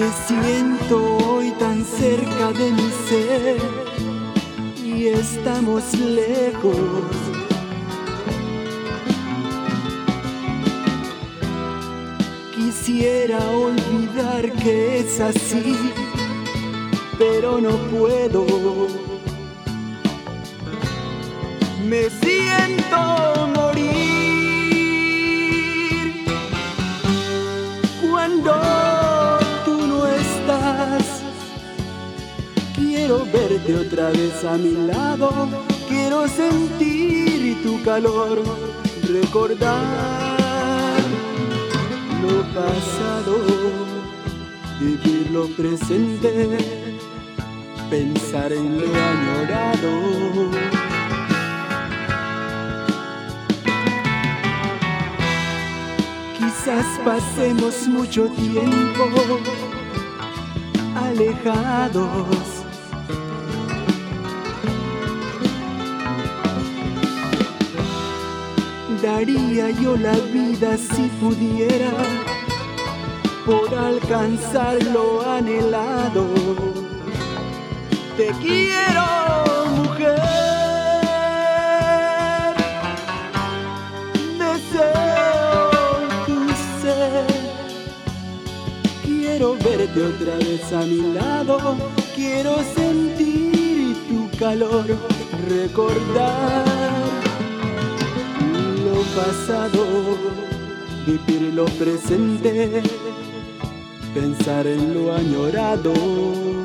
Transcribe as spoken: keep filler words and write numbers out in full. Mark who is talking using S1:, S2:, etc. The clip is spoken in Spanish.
S1: Te siento hoy tan cerca de mi ser y estamos lejos. Quisiera olvidar que es así, pero no puedo. Me siento morir cuando tú no estás. Quiero verte otra vez a mi lado, quiero sentir tu calor, recordar lo pasado, vivir lo presente, pensar en lo añorado. Quizás pasemos mucho tiempo alejados. Daría yo la vida si pudiera por alcanzar lo anhelado. Te quiero, mujer, deseo tu ser. Quiero verte otra vez a mi lado, quiero sentir tu calor, recordar lo pasado, vivir lo presente, pensar en lo añorado.